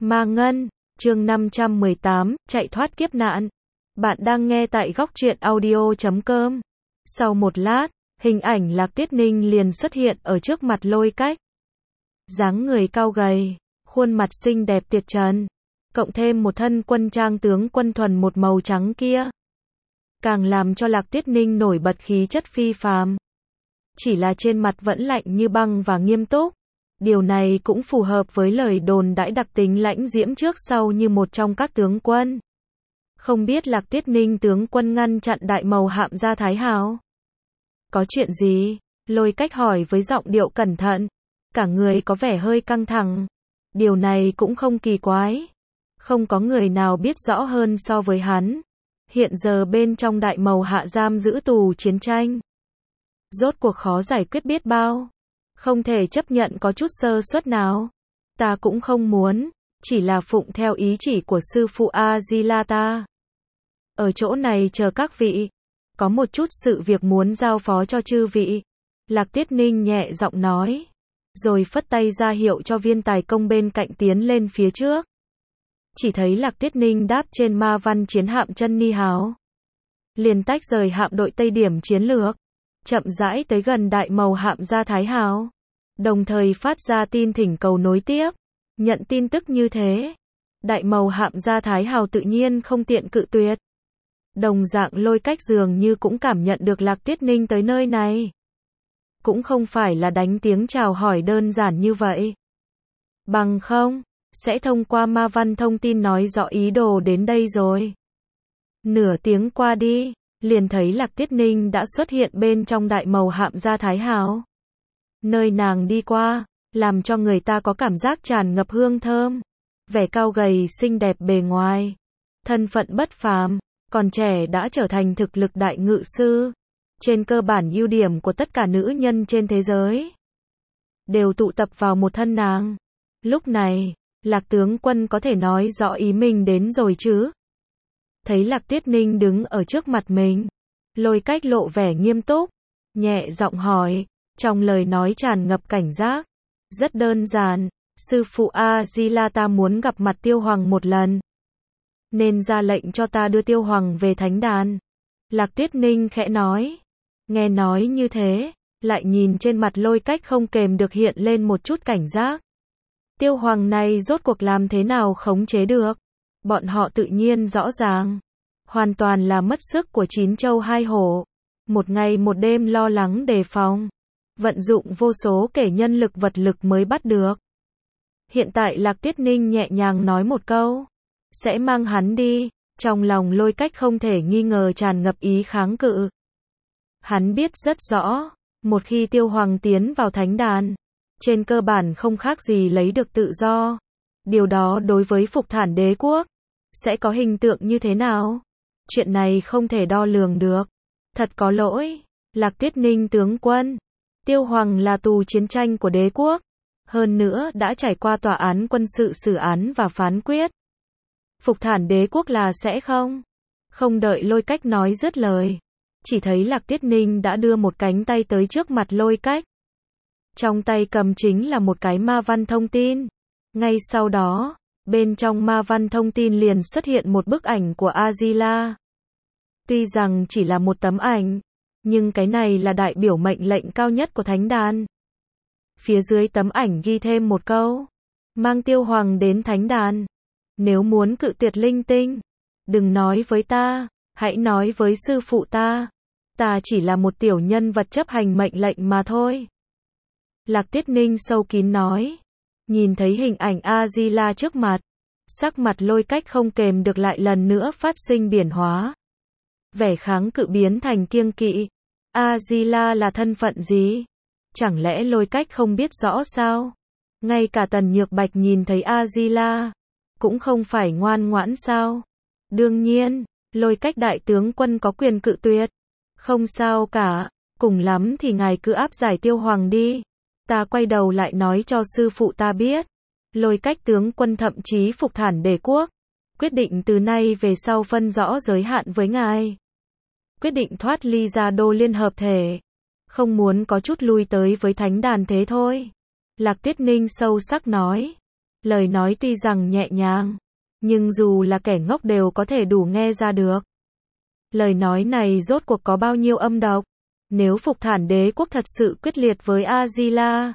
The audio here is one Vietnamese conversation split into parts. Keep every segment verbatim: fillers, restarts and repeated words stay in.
Ma Ngân, chương năm trăm mười tám, chạy thoát kiếp nạn. Bạn đang nghe tại góc truyện audio chấm com. Sau một lát, hình ảnh Lạc Tuyết Ninh liền xuất hiện ở trước mặt Lôi Cách. Dáng người cao gầy, khuôn mặt xinh đẹp tuyệt trần, cộng thêm một thân quân trang tướng quân thuần một màu trắng kia, càng làm cho Lạc Tuyết Ninh nổi bật khí chất phi phàm. Chỉ là trên mặt vẫn lạnh như băng và nghiêm túc. Điều này cũng phù hợp với lời đồn đãi đặc tính lãnh diễm trước sau như một trong các tướng quân. Không biết Lạc Tuyết Ninh tướng quân ngăn chặn đại mầu Hạm Gia Thái Hào. Có chuyện gì? Lôi Cách hỏi với giọng điệu cẩn thận. Cả người có vẻ hơi căng thẳng. Điều này cũng không kỳ quái. Không có người nào biết rõ hơn so với hắn. Hiện giờ bên trong đại mầu hạ giam giữ tù chiến tranh. Rốt cuộc khó giải quyết biết bao. Không thể chấp nhận có chút sơ suất nào. Ta cũng không muốn, chỉ là phụng theo ý chỉ của sư phụ A-di-la ta. Ở chỗ này chờ các vị. Có một chút sự việc muốn giao phó cho chư vị. Lạc Tuyết Ninh nhẹ giọng nói. Rồi phất tay ra hiệu cho viên tài công bên cạnh tiến lên phía trước. Chỉ thấy Lạc Tuyết Ninh đáp trên ma văn chiến hạm chân ni hào. Liền tách rời hạm đội Tây Điểm chiến lược. Chậm rãi tới gần đại mầu Hạm Gia Thái Hào. Đồng thời phát ra tin thỉnh cầu nối tiếp. Nhận tin tức như thế, đại mầu Hạm Gia Thái Hào tự nhiên không tiện cự tuyệt. Đồng dạng Lôi Cách dường như cũng cảm nhận được Lạc Tuyết Ninh tới nơi này. Cũng không phải là đánh tiếng chào hỏi đơn giản như vậy. Bằng không, sẽ thông qua ma văn thông tin nói rõ ý đồ đến đây rồi. Nửa tiếng qua đi, liền thấy Lạc Tuyết Ninh đã xuất hiện bên trong đại mầu Hạm Gia Thái Hào. Nơi nàng đi qua, làm cho người ta có cảm giác tràn ngập hương thơm. Vẻ cao gầy xinh đẹp bề ngoài. Thân phận bất phàm, còn trẻ đã trở thành thực lực đại ngự sư. Trên cơ bản ưu điểm của tất cả nữ nhân trên thế giới đều tụ tập vào một thân nàng. Lúc này, Lạc tướng quân có thể nói rõ ý mình đến rồi chứ? Thấy Lạc Tuyết Ninh đứng ở trước mặt mình, Lôi Cách lộ vẻ nghiêm túc, nhẹ giọng hỏi, trong lời nói tràn ngập cảnh giác. Rất đơn giản, sư phụ A-di-la ta muốn gặp mặt Tiêu Hoàng một lần. Nên ra lệnh cho ta đưa Tiêu Hoàng về thánh đàn. Lạc Tuyết Ninh khẽ nói. Nghe nói như thế, lại nhìn trên mặt Lôi Cách không kềm được hiện lên một chút cảnh giác. Tiêu Hoàng này rốt cuộc làm thế nào khống chế được? Bọn họ tự nhiên rõ ràng. Hoàn toàn là mất sức của chín châu hai hổ. Một ngày một đêm lo lắng đề phòng. Vận dụng vô số kể nhân lực vật lực mới bắt được. Hiện tại Lạc Tuyết Ninh nhẹ nhàng nói một câu. Sẽ mang hắn đi. Trong lòng Lôi Cách không thể nghi ngờ tràn ngập ý kháng cự. Hắn biết rất rõ. Một khi Tiêu Hoàng tiến vào thánh đàn. Trên cơ bản không khác gì lấy được tự do. Điều đó đối với Phục Thản Đế quốc. Sẽ có hình tượng như thế nào? Chuyện này không thể đo lường được. Thật có lỗi. Lạc Tuyết Ninh tướng quân. Tiêu Hoàng là tù chiến tranh của đế quốc. Hơn nữa đã trải qua tòa án quân sự xử án và phán quyết. Phục Thản Đế quốc là sẽ không. Không đợi Lôi Cách nói dứt lời. Chỉ thấy Lạc Tuyết Ninh đã đưa một cánh tay tới trước mặt Lôi Cách. Trong tay cầm chính là một cái ma văn thông tin. Ngay sau đó, bên trong ma văn thông tin liền xuất hiện một bức ảnh của A-di-la. Tuy rằng chỉ là một tấm ảnh, nhưng cái này là đại biểu mệnh lệnh cao nhất của thánh đàn. Phía dưới tấm ảnh ghi thêm một câu. Mang Tiêu Hoàng đến thánh đàn. Nếu muốn cự tuyệt linh tinh, đừng nói với ta, hãy nói với sư phụ ta. Ta chỉ là một tiểu nhân vật chấp hành mệnh lệnh mà thôi. Lạc Tuyết Ninh sâu kín nói. Nhìn thấy hình ảnh A-di-la trước mặt. Sắc mặt Lôi Cách không kềm được lại lần nữa phát sinh biến hóa. Vẻ kháng cự biến thành kiêng kỵ. A-di-la là thân phận gì? Chẳng lẽ Lôi Cách không biết rõ sao? Ngay cả Tần Nhược Bạch nhìn thấy A-di-la cũng không phải ngoan ngoãn sao? Đương nhiên, Lôi Cách đại tướng quân có quyền cự tuyệt. Không sao cả, cùng lắm thì ngài cứ áp giải Tiêu Hoàng đi. Ta quay đầu lại nói cho sư phụ ta biết. Lôi Cách tướng quân thậm chí Phục Thản Đế quốc. Quyết định từ nay về sau phân rõ giới hạn với ngài. Quyết định thoát ly Gia Đô Liên hợp thể. Không muốn có chút lui tới với thánh đàn thế thôi. Lạc Tuyết Ninh sâu sắc nói. Lời nói tuy rằng nhẹ nhàng, nhưng dù là kẻ ngốc đều có thể đủ nghe ra được. Lời nói này rốt cuộc có bao nhiêu âm độc? Nếu Phục Thản Đế quốc thật sự quyết liệt với A-di-la,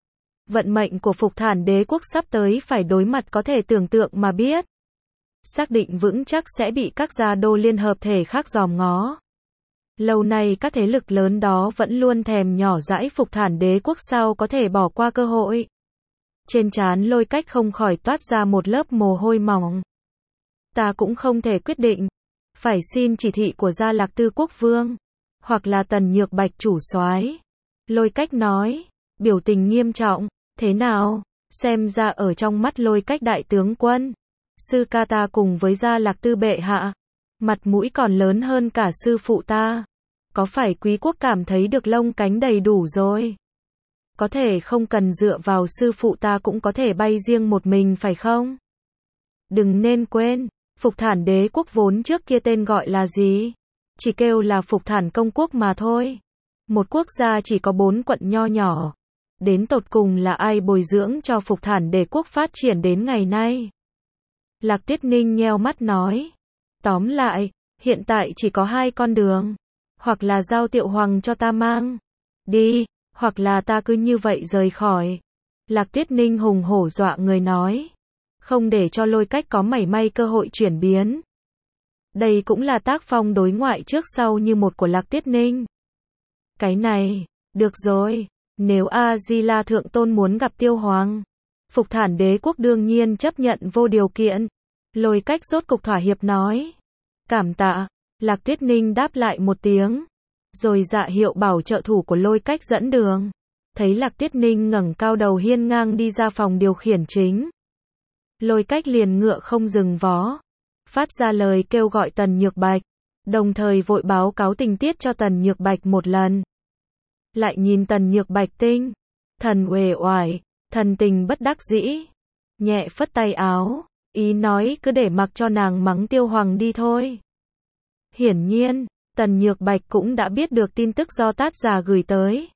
vận mệnh của Phục Thản Đế quốc sắp tới phải đối mặt có thể tưởng tượng mà biết. Xác định vững chắc sẽ bị các gia đô liên hợp thể khác dòm ngó. Lâu nay các thế lực lớn đó vẫn luôn thèm nhỏ dãi Phục Thản Đế quốc sao có thể bỏ qua cơ hội. Trên trán Lôi Cách không khỏi toát ra một lớp mồ hôi mỏng. Ta cũng không thể quyết định. Phải xin chỉ thị của Gia Lạc Tư quốc vương. Hoặc là Tần Nhược Bạch chủ soái. Lôi Cách nói. Biểu tình nghiêm trọng. Thế nào? Xem ra ở trong mắt Lôi Cách đại tướng quân. Sư ca ta cùng với Gia Lạc Tư bệ hạ. Mặt mũi còn lớn hơn cả sư phụ ta. Có phải quý quốc cảm thấy được lông cánh đầy đủ rồi? Có thể không cần dựa vào sư phụ ta cũng có thể bay riêng một mình phải không? Đừng nên quên, Phục Thản Đế quốc vốn trước kia tên gọi là gì? Chỉ kêu là Phục Thản Công quốc mà thôi. Một quốc gia chỉ có bốn quận nho nhỏ. Đến tột cùng là ai bồi dưỡng cho Phục Thản Đế quốc phát triển đến ngày nay? Lạc Tuyết Ninh nheo mắt nói. Tóm lại, hiện tại chỉ có hai con đường. Hoặc là giao Tiệu Hoàng cho ta mang đi, hoặc là ta cứ như vậy rời khỏi. Lạc Tuyết Ninh hùng hổ dọa người nói. Không để cho Lôi Cách có mảy may cơ hội chuyển biến. Đây cũng là tác phong đối ngoại trước sau như một của Lạc Tuyết Ninh. Cái này, được rồi, nếu A-di-la thượng tôn muốn gặp Tiêu Hoàng, Phục Thản Đế quốc đương nhiên chấp nhận vô điều kiện. Lôi Cách rốt cục thỏa hiệp nói. Cảm tạ. Lạc Tuyết Ninh đáp lại một tiếng. Rồi dạ hiệu bảo trợ thủ của Lôi Cách dẫn đường. Thấy Lạc Tuyết Ninh ngẩng cao đầu hiên ngang đi ra phòng điều khiển chính. Lôi Cách liền ngựa không dừng vó. Phát ra lời kêu gọi Tần Nhược Bạch. Đồng thời vội báo cáo tình tiết cho Tần Nhược Bạch một lần. Lại nhìn Tần Nhược Bạch tinh. Thần uể oải. Thần tình bất đắc dĩ. Nhẹ phất tay áo. Ý nói cứ để mặc cho nàng mắng Tiêu Hoàng đi thôi. Hiển nhiên, Tần Nhược Bạch cũng đã biết được tin tức do Tát già gửi tới.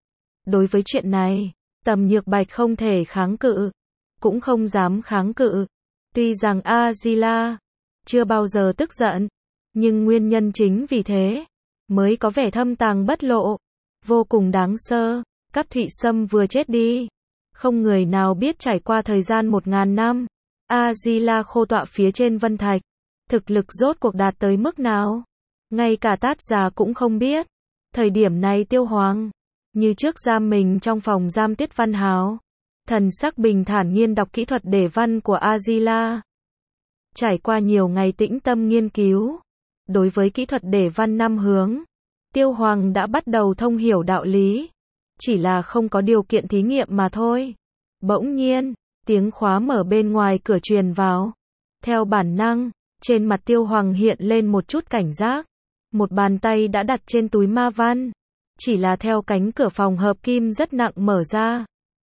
Đối với chuyện này, Tần Nhược Bạch không thể kháng cự, cũng không dám kháng cự. Tuy rằng A-di-la chưa bao giờ tức giận, nhưng nguyên nhân chính vì thế mới có vẻ thâm tàng bất lộ, vô cùng đáng sơ. Cáp Thụy Sâm vừa chết đi, không người nào biết trải qua thời gian một ngàn năm, A-di-la khô tọa phía trên vân thạch, thực lực rốt cuộc đạt tới mức nào? Ngay cả Tát già cũng không biết. Thời điểm này Tiêu Hoàng, như trước giam mình trong phòng giam Tiết Văn Hào. Thần sắc bình thản nghiên đọc kỹ thuật đề văn của A-di-la. Trải qua nhiều ngày tĩnh tâm nghiên cứu, đối với kỹ thuật đề văn năm hướng, Tiêu Hoàng đã bắt đầu thông hiểu đạo lý. Chỉ là không có điều kiện thí nghiệm mà thôi. Bỗng nhiên, tiếng khóa mở bên ngoài cửa truyền vào. Theo bản năng, trên mặt Tiêu Hoàng hiện lên một chút cảnh giác. Một bàn tay đã đặt trên túi ma văn. Chỉ là theo cánh cửa phòng hợp kim rất nặng mở ra.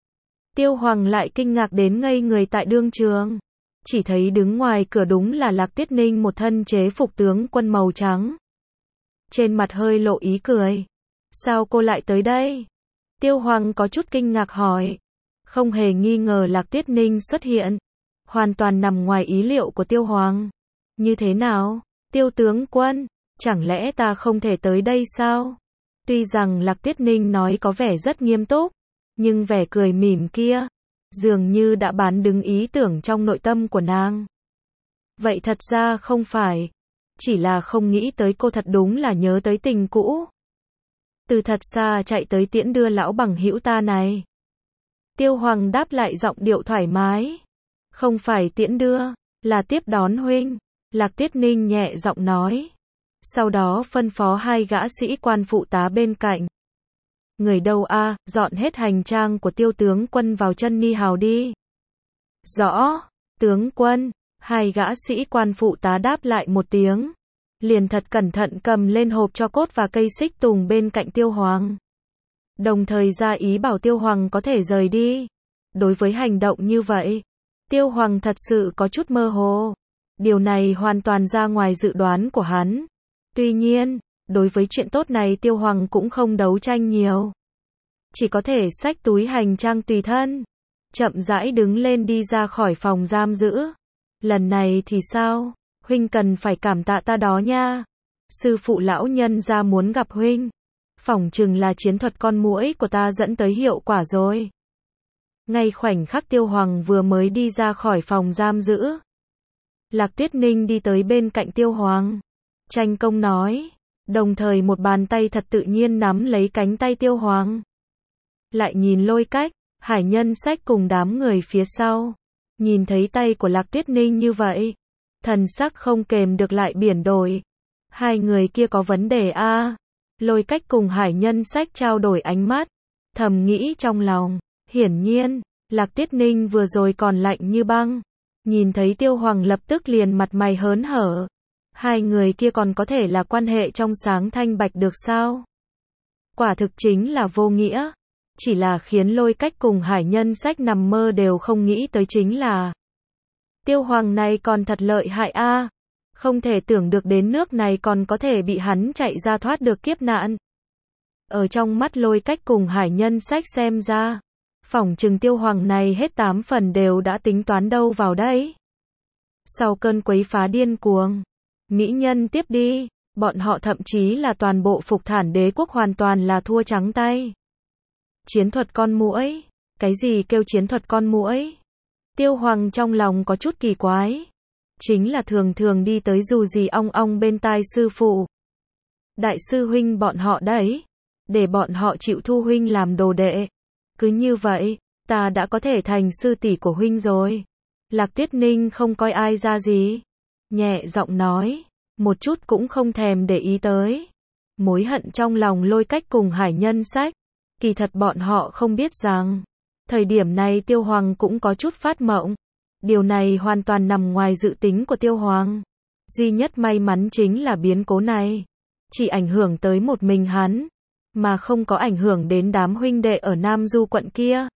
Tiêu Hoàng lại kinh ngạc đến ngây người tại đương trường. Chỉ thấy đứng ngoài cửa đúng là Lạc Tuyết Ninh một thân chế phục tướng quân màu trắng. Trên mặt hơi lộ ý cười. Sao cô lại tới đây? Tiêu Hoàng có chút kinh ngạc hỏi. Không hề nghi ngờ Lạc Tuyết Ninh xuất hiện. Hoàn toàn nằm ngoài ý liệu của Tiêu Hoàng. Như thế nào? Tiêu tướng quân, chẳng lẽ ta không thể tới đây sao? Tuy rằng Lạc Tuyết Ninh nói có vẻ rất nghiêm túc, nhưng vẻ cười mỉm kia, dường như đã bán đứng ý tưởng trong nội tâm của nàng. Vậy thật ra không phải, chỉ là không nghĩ tới cô thật đúng là nhớ tới tình cũ. Từ thật xa chạy tới tiễn đưa lão bằng hữu ta này. Tiêu Hoàng đáp lại giọng điệu thoải mái. Không phải tiễn đưa, là tiếp đón huynh. Lạc Tuyết Ninh nhẹ giọng nói. Sau đó phân phó hai gã sĩ quan phụ tá bên cạnh. Người đâu a, dọn hết hành trang của Tiêu tướng quân vào chân ni hào đi. Rõ, tướng quân. Hai gã sĩ quan phụ tá đáp lại một tiếng. Liền thật cẩn thận cầm lên hộp cho cốt và cây xích tùng bên cạnh Tiêu Hoàng. Đồng thời ra ý bảo Tiêu Hoàng có thể rời đi. Đối với hành động như vậy, Tiêu Hoàng thật sự có chút mơ hồ. Điều này hoàn toàn ra ngoài dự đoán của hắn. Tuy nhiên, đối với chuyện tốt này Tiêu Hoàng cũng không đấu tranh nhiều. Chỉ có thể xách túi hành trang tùy thân. chậm rãi đứng lên đi ra khỏi phòng giam giữ. Lần này thì sao? Huynh cần phải cảm tạ ta đó nha. Sư phụ lão nhân gia muốn gặp huynh. Phỏng chừng là chiến thuật con muỗi của ta dẫn tới hiệu quả rồi. Ngay khoảnh khắc Tiêu Hoàng vừa mới đi ra khỏi phòng giam giữ, Lạc Tuyết Ninh đi tới bên cạnh Tiêu Hoàng. Tranh công nói, đồng thời một bàn tay thật tự nhiên nắm lấy cánh tay Tiêu Hoàng. Lại nhìn Lôi Cách, Hải Nhân Sách cùng đám người phía sau. Nhìn thấy tay của Lạc Tuyết Ninh như vậy, thần sắc không kềm được lại biển đổi. Hai người kia có vấn đề a. À? Lôi Cách cùng Hải Nhân Sách trao đổi ánh mắt, thầm nghĩ trong lòng. Hiển nhiên, Lạc Tuyết Ninh vừa rồi còn lạnh như băng. Nhìn thấy Tiêu Hoàng lập tức liền mặt mày hớn hở. Hai người kia còn có thể là quan hệ trong sáng thanh bạch được sao? Quả thực chính là vô nghĩa. Chỉ là khiến Lôi Cách cùng Hải Nhân Sách nằm mơ đều không nghĩ tới chính là Tiêu Hoàng này còn thật lợi hại a. À. Không thể tưởng được đến nước này còn có thể bị hắn chạy ra thoát được kiếp nạn. Ở trong mắt Lôi Cách cùng Hải Nhân Sách xem ra, phỏng chừng Tiêu Hoàng này hết tám phần đều đã tính toán đâu vào đấy. Sau cơn quấy phá điên cuồng, mỹ nhân tiếp đi, bọn họ thậm chí là toàn bộ Phục Thản Đế quốc hoàn toàn là thua trắng tay. Chiến thuật con muỗi? Cái gì kêu chiến thuật con muỗi? Tiêu Hoàng trong lòng có chút kỳ quái. Chính là thường thường đi tới dù gì ong ong bên tai sư phụ. Đại sư huynh bọn họ đấy. Để bọn họ chịu thu huynh làm đồ đệ. Cứ như vậy, ta đã có thể thành sư tỷ của huynh rồi. Lạc Tuyết Ninh không coi ai ra gì. Nhẹ giọng nói, một chút cũng không thèm để ý tới. Mối hận trong lòng Lôi Cách cùng Hải Nhân Sách. Kỳ thật bọn họ không biết rằng, thời điểm này Tiêu Hoàng cũng có chút phát mộng. Điều này hoàn toàn nằm ngoài dự tính của Tiêu Hoàng. Duy nhất may mắn chính là biến cố này chỉ ảnh hưởng tới một mình hắn, mà không có ảnh hưởng đến đám huynh đệ ở Nam Du quận kia.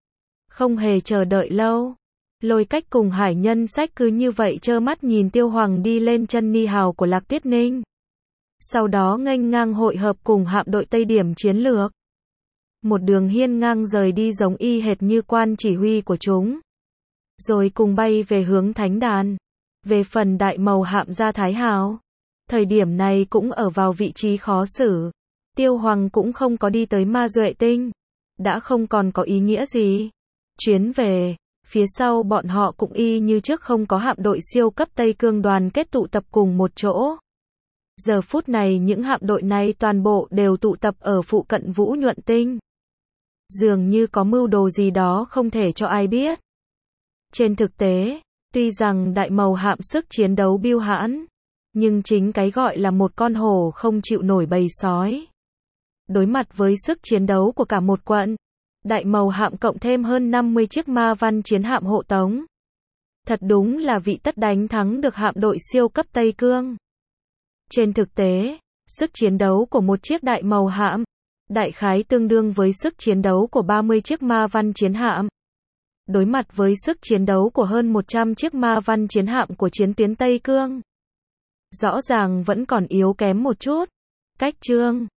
Không hề chờ đợi lâu, Lôi Cách cùng Hải Nhân Sách cứ như vậy trơ mắt nhìn Tiêu Hoàng đi lên chân ni hào của Lạc Tuyết Ninh. Sau đó nghênh ngang hội hợp cùng hạm đội Tây Điểm chiến lược. Một đường hiên ngang rời đi giống y hệt như quan chỉ huy của chúng. Rồi cùng bay về hướng Thánh Đàn. Về phần đại màu hạm gia Thái Hào, thời điểm này cũng ở vào vị trí khó xử. Tiêu Hoàng cũng không có đi tới Ma Duệ Tinh. Đã không còn có ý nghĩa gì. Chuyến về, phía sau bọn họ cũng y như trước không có hạm đội siêu cấp Tây Cương đoàn kết tụ tập cùng một chỗ. Giờ phút này những hạm đội này toàn bộ đều tụ tập ở phụ cận Vũ Nhuận Tinh. Dường như có mưu đồ gì đó không thể cho ai biết. Trên thực tế, tuy rằng đại màu hạm sức chiến đấu biêu hãn, nhưng chính cái gọi là một con hổ không chịu nổi bầy sói. Đối mặt với sức chiến đấu của cả một quận, đại màu hạm cộng thêm hơn năm mươi chiếc ma văn chiến hạm hộ tống. Thật đúng là vị tất đánh thắng được hạm đội siêu cấp Tây Cương. Trên thực tế, sức chiến đấu của một chiếc đại màu hạm, đại khái tương đương với sức chiến đấu của ba mươi chiếc ma văn chiến hạm. Đối mặt với sức chiến đấu của hơn một trăm chiếc ma văn chiến hạm của chiến tuyến Tây Cương, rõ ràng vẫn còn yếu kém một chút. Cách chương